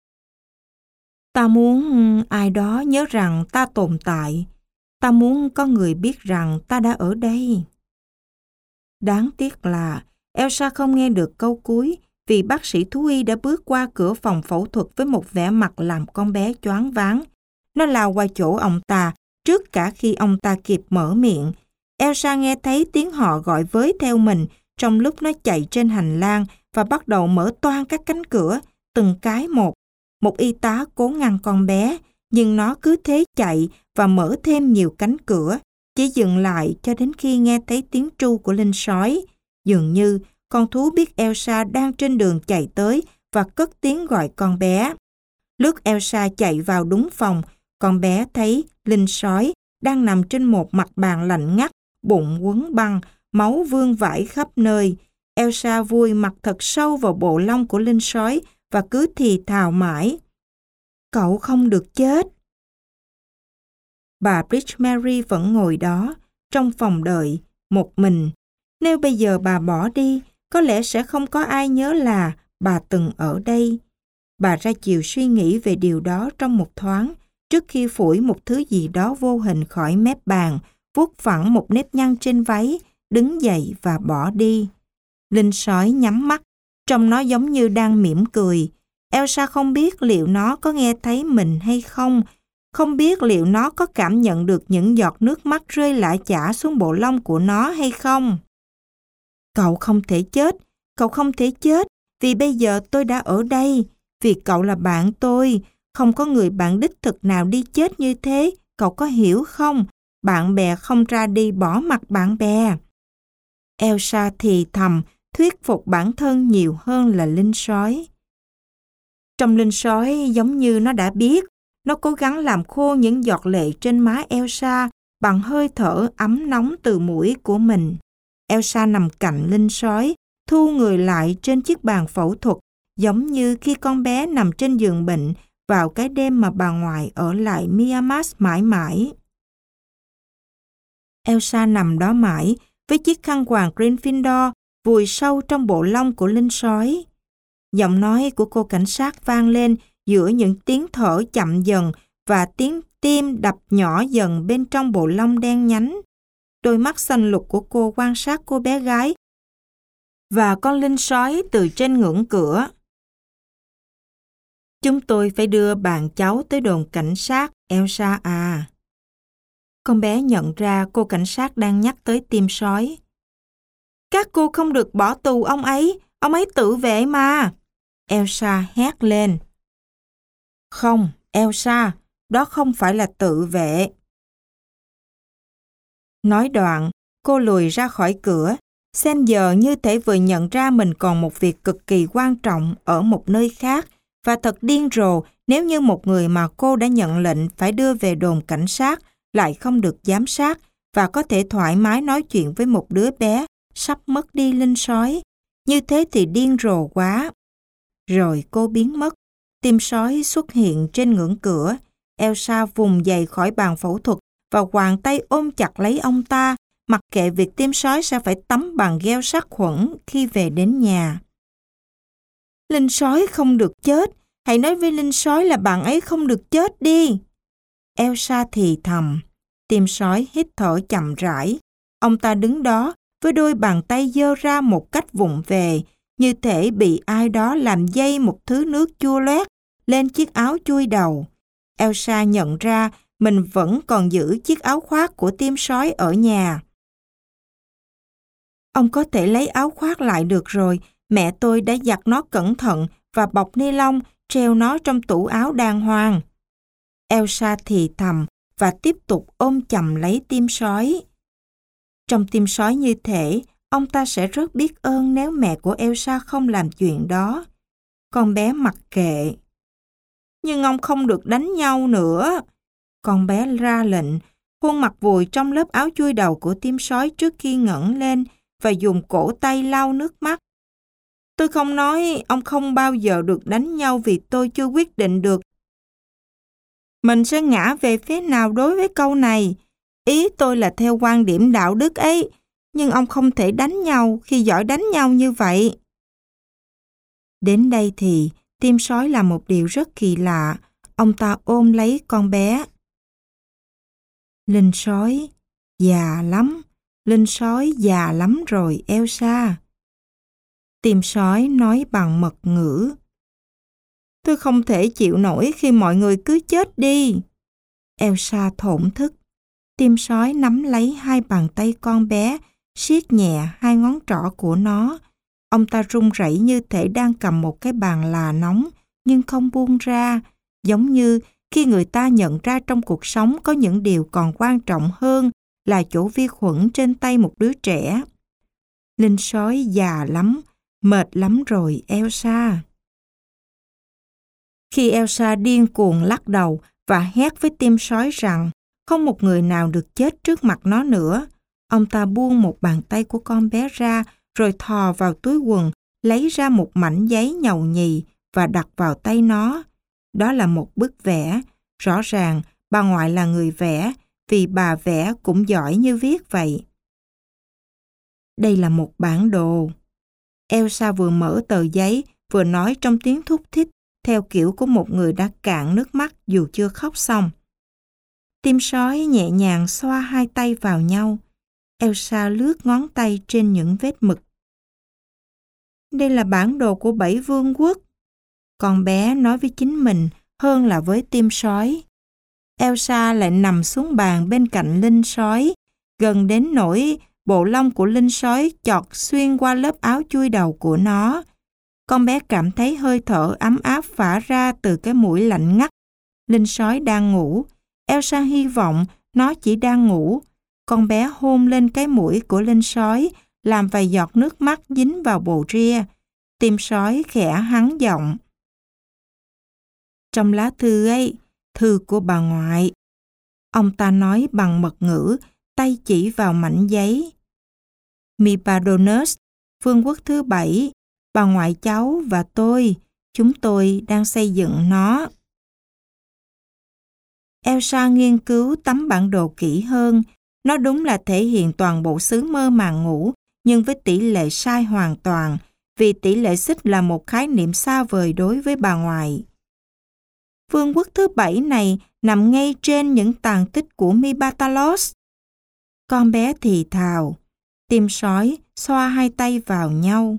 Ta muốn ai đó nhớ rằng ta tồn tại. Ta muốn có người biết rằng ta đã ở đây. Đáng tiếc là Elsa không nghe được câu cuối, vì bác sĩ thú y đã bước qua cửa phòng phẫu thuật với một vẻ mặt làm con bé choáng váng. Nó lao qua chỗ ông ta trước cả khi ông ta kịp mở miệng. Elsa nghe thấy tiếng họ gọi với theo mình trong lúc nó chạy trên hành lang và bắt đầu mở toang các cánh cửa, từng cái một. Một y tá cố ngăn con bé, nhưng nó cứ thế chạy và mở thêm nhiều cánh cửa, chỉ dừng lại cho đến khi nghe thấy tiếng tru của linh sói. Dường như con thú biết Elsa đang trên đường chạy tới và cất tiếng gọi con bé. Lúc Elsa chạy vào đúng phòng, con bé thấy linh sói đang nằm trên một mặt bàn lạnh ngắt, bụng quấn băng, máu vương vãi khắp nơi. Elsa vùi mặt thật sâu vào bộ lông của linh sói và cứ thì thào mãi. Cậu không được chết. Bà Bridge Mary vẫn ngồi đó, trong phòng đợi, một mình. Nếu bây giờ bà bỏ đi, có lẽ sẽ không có ai nhớ là bà từng ở đây. Bà ra chiều suy nghĩ về điều đó trong một thoáng, trước khi phủi một thứ gì đó vô hình khỏi mép bàn, vuốt phẳng một nếp nhăn trên váy, đứng dậy và bỏ đi. Linh sói nhắm mắt, trông nó giống như đang mỉm cười. Elsa không biết liệu nó có nghe thấy mình hay không, không biết liệu nó có cảm nhận được những giọt nước mắt rơi lã chã xuống bộ lông của nó hay không. Cậu không thể chết, cậu không thể chết, vì bây giờ tôi đã ở đây, vì cậu là bạn tôi, không có người bạn đích thực nào đi chết như thế, cậu có hiểu không? Bạn bè không ra đi bỏ mặc bạn bè. Elsa thì thầm, thuyết phục bản thân nhiều hơn là linh sói. Trong linh sói giống như nó đã biết, nó cố gắng làm khô những giọt lệ trên má Elsa bằng hơi thở ấm nóng từ mũi của mình. Elsa nằm cạnh linh sói, thu người lại trên chiếc bàn phẫu thuật, giống như khi con bé nằm trên giường bệnh vào cái đêm mà bà ngoại ở lại Miamas mãi mãi. Elsa nằm đó mãi, với chiếc khăn quàng Gryffindor vùi sâu trong bộ lông của linh sói. Giọng nói của cô cảnh sát vang lên giữa những tiếng thở chậm dần và tiếng tim đập nhỏ dần bên trong bộ lông đen nhánh. Đôi mắt xanh lục của cô quan sát cô bé gái và con linh sói từ trên ngưỡng cửa. Chúng tôi phải đưa bạn cháu tới đồn cảnh sát, Elsa à. Con bé nhận ra cô cảnh sát đang nhắc tới tim sói. Các cô không được bỏ tù ông ấy, ông ấy tự vệ mà. Elsa hét lên. Không, Elsa, đó không phải là tự vệ. Nói đoạn, cô lùi ra khỏi cửa, xem giờ như thể vừa nhận ra mình còn một việc cực kỳ quan trọng ở một nơi khác và thật điên rồ nếu như một người mà cô đã nhận lệnh phải đưa về đồn cảnh sát lại không được giám sát và có thể thoải mái nói chuyện với một đứa bé sắp mất đi linh sói. Như thế thì điên rồ quá. Rồi cô biến mất. Tim sói xuất hiện trên ngưỡng cửa. Elsa vùng dậy khỏi bàn phẫu thuật và quàng tay ôm chặt lấy ông ta, mặc kệ việc tim sói sẽ phải tắm bằng gel sát khuẩn khi về đến nhà. Linh sói không được chết, hãy nói với linh sói là bạn ấy không được chết đi. Elsa thì thầm. Tim sói hít thở chậm rãi. Ông ta đứng đó với đôi bàn tay giơ ra một cách vụng về, như thể bị ai đó làm dây một thứ nước chua loét lên chiếc áo chui đầu. Elsa nhận ra mình vẫn còn giữ chiếc áo khoác của tim sói ở nhà. Ông có thể lấy áo khoác lại được rồi, mẹ tôi đã giặt nó cẩn thận và bọc ni lông, treo nó trong tủ áo đàng hoàng. Elsa thì thầm và tiếp tục ôm chầm lấy tim sói. Trong tim sói như thể, ông ta sẽ rất biết ơn nếu mẹ của Elsa không làm chuyện đó. Con bé mặc kệ. Nhưng ông không được đánh nhau nữa. Con bé ra lệnh, khuôn mặt vùi trong lớp áo chui đầu của tim sói trước khi ngẩng lên và dùng cổ tay lau nước mắt. Tôi không nói ông không bao giờ được đánh nhau vì tôi chưa quyết định được mình sẽ ngã về phía nào đối với câu này. Ý tôi là theo quan điểm đạo đức ấy, nhưng ông không thể đánh nhau khi giỏi đánh nhau như vậy. Đến đây thì tim sói làm một điều rất kỳ lạ. Ông ta ôm lấy con bé. Linh sói già lắm, linh sói già lắm rồi Elsa. Tim sói nói bằng mật ngữ. Tôi không thể chịu nổi khi mọi người cứ chết đi. Elsa thổn thức. Tim sói nắm lấy hai bàn tay con bé, siết nhẹ hai ngón trỏ của nó. Ông ta run rẩy như thể đang cầm một cái bàn là nóng, nhưng không buông ra, giống như khi người ta nhận ra trong cuộc sống có những điều còn quan trọng hơn là chỗ vi khuẩn trên tay một đứa trẻ. Linh sói già lắm, mệt lắm rồi Elsa. Khi Elsa điên cuồng lắc đầu và hét với tim sói rằng không một người nào được chết trước mặt nó nữa, ông ta buông một bàn tay của con bé ra rồi thò vào túi quần, lấy ra một mảnh giấy nhầu nhì và đặt vào tay nó. Đó là một bức vẽ. Rõ ràng bà ngoại là người vẽ, vì bà vẽ cũng giỏi như viết vậy. Đây là một bản đồ. Elsa vừa mở tờ giấy, vừa nói trong tiếng thúc thích, theo kiểu của một người đã cạn nước mắt dù chưa khóc xong. Tim sói nhẹ nhàng xoa hai tay vào nhau. Elsa lướt ngón tay trên những vết mực. Đây là bản đồ của bảy vương quốc. Con bé nói với chính mình hơn là với tim sói. Elsa lại nằm xuống bàn bên cạnh linh sói, gần đến nỗi bộ lông của linh sói chọt xuyên qua lớp áo chui đầu của nó. Con bé cảm thấy hơi thở ấm áp phả ra từ cái mũi lạnh ngắt. Linh sói đang ngủ. Elsa hy vọng nó chỉ đang ngủ. Con bé hôn lên cái mũi của linh sói, làm vài giọt nước mắt dính vào bồ ria. Tim sói khẽ hắn giọng. Trong lá thư ấy, thư của bà ngoại. Ông ta nói bằng mật ngữ, tay chỉ vào mảnh giấy. Mybadonus, vương quốc thứ bảy, bà ngoại cháu và tôi, chúng tôi đang xây dựng nó. Elsa nghiên cứu tấm bản đồ kỹ hơn. Nó đúng là thể hiện toàn bộ xứ mơ màng ngủ, nhưng với tỷ lệ sai hoàn toàn, vì tỷ lệ xích là một khái niệm xa vời đối với bà ngoại. Vương quốc thứ bảy này nằm ngay trên những tàn tích của Mybatalos. Con bé thì thào. Tim sói xoa hai tay vào nhau.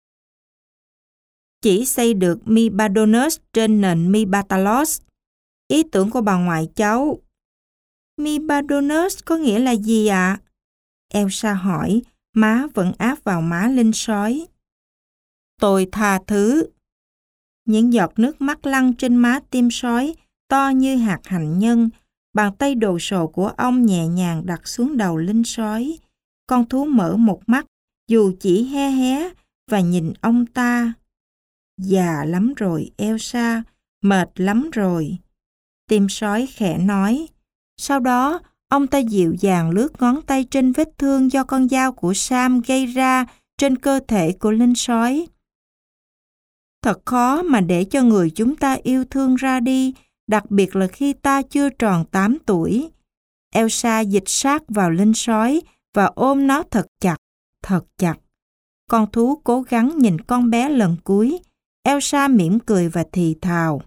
Chỉ xây được Mybadonus trên nền Mybatalos. Ý tưởng của bà ngoại cháu. Mybadonus có nghĩa là gì ạ? À? Elsa hỏi, má vẫn áp vào má linh sói. Tôi tha thứ. Những giọt nước mắt lăn trên má tim sói, to như hạt hạnh nhân. Bàn tay đồ sộ của ông nhẹ nhàng đặt xuống đầu linh sói. Con thú mở một mắt, dù chỉ hé hé, và nhìn ông ta. Già lắm rồi Elsa, mệt lắm rồi. Tim sói khẽ nói. Sau đó, ông ta dịu dàng lướt ngón tay trên vết thương do con dao của Sam gây ra trên cơ thể của linh sói. Thật khó mà để cho người chúng ta yêu thương ra đi, đặc biệt là khi ta chưa tròn tám tuổi. Elsa dịch sát vào linh sói và ôm nó thật chặt, thật chặt. Con thú cố gắng nhìn con bé lần cuối. Elsa mỉm cười và thì thào.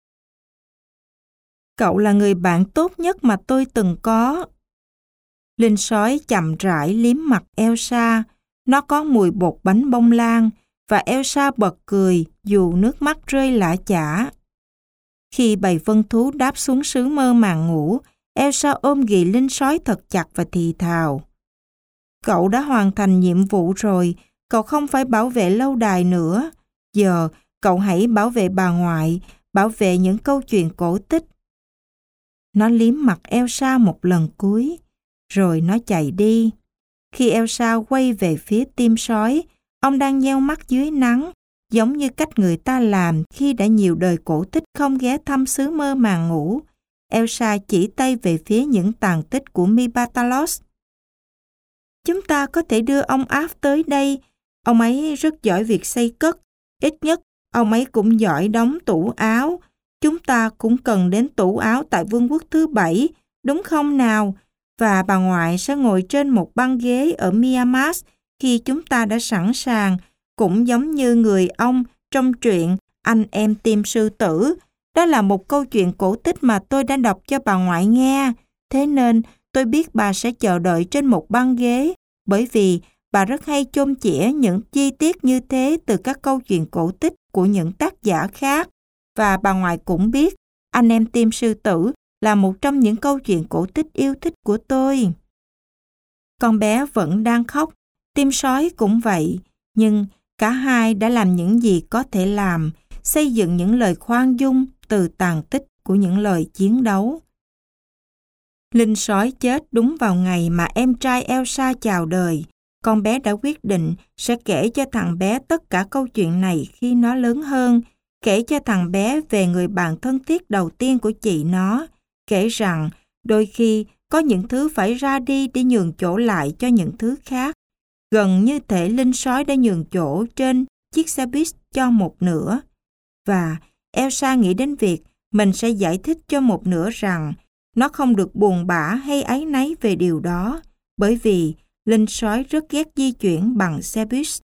Cậu là người bạn tốt nhất mà tôi từng có. Linh sói chậm rãi liếm mặt Elsa. Nó có mùi bột bánh bông lan và Elsa bật cười dù nước mắt rơi lã chã. Khi bầy vân thú đáp xuống xứ mơ màng ngủ, Elsa ôm ghì linh sói thật chặt và thì thào. Cậu đã hoàn thành nhiệm vụ rồi, cậu không phải bảo vệ lâu đài nữa. Giờ, cậu hãy bảo vệ bà ngoại, bảo vệ những câu chuyện cổ tích. Nó liếm mặt Elsa một lần cuối, rồi nó chạy đi. Khi Elsa quay về phía tim sói, ông đang nheo mắt dưới nắng, giống như cách người ta làm khi đã nhiều đời cổ tích không ghé thăm xứ mơ màng ngủ. Elsa chỉ tay về phía những tàn tích của Mipatalos. Chúng ta có thể đưa ông Alf tới đây. Ông ấy rất giỏi việc xây cất. Ít nhất, ông ấy cũng giỏi đóng tủ áo. Chúng ta cũng cần đến tủ áo tại vương quốc thứ bảy, đúng không nào? Và bà ngoại sẽ ngồi trên một băng ghế ở Miamas khi chúng ta đã sẵn sàng, cũng giống như người ông trong truyện Anh em tìm sư tử. Đó là một câu chuyện cổ tích mà tôi đã đọc cho bà ngoại nghe. Thế nên tôi biết bà sẽ chờ đợi trên một băng ghế, bởi vì bà rất hay chôn chĩa những chi tiết như thế từ các câu chuyện cổ tích của những tác giả khác. Và bà ngoại cũng biết Anh em tim sư tử là một trong những câu chuyện cổ tích yêu thích của tôi. Con bé vẫn đang khóc, tim sói cũng vậy, nhưng cả hai đã làm những gì có thể làm, xây dựng những lời khoan dung từ tàn tích của những lời chiến đấu. Linh sói chết đúng vào ngày mà em trai Elsa chào đời. Con bé đã quyết định sẽ kể cho thằng bé tất cả câu chuyện này khi nó lớn hơn, kể cho thằng bé về người bạn thân thiết đầu tiên của chị nó, kể rằng đôi khi có những thứ phải ra đi để nhường chỗ lại cho những thứ khác, gần như thể linh sói đã nhường chỗ trên chiếc xe buýt cho một nửa. Và Elsa nghĩ đến việc mình sẽ giải thích cho một nửa rằng nó không được buồn bã hay áy náy về điều đó, bởi vì linh sói rất ghét di chuyển bằng xe buýt.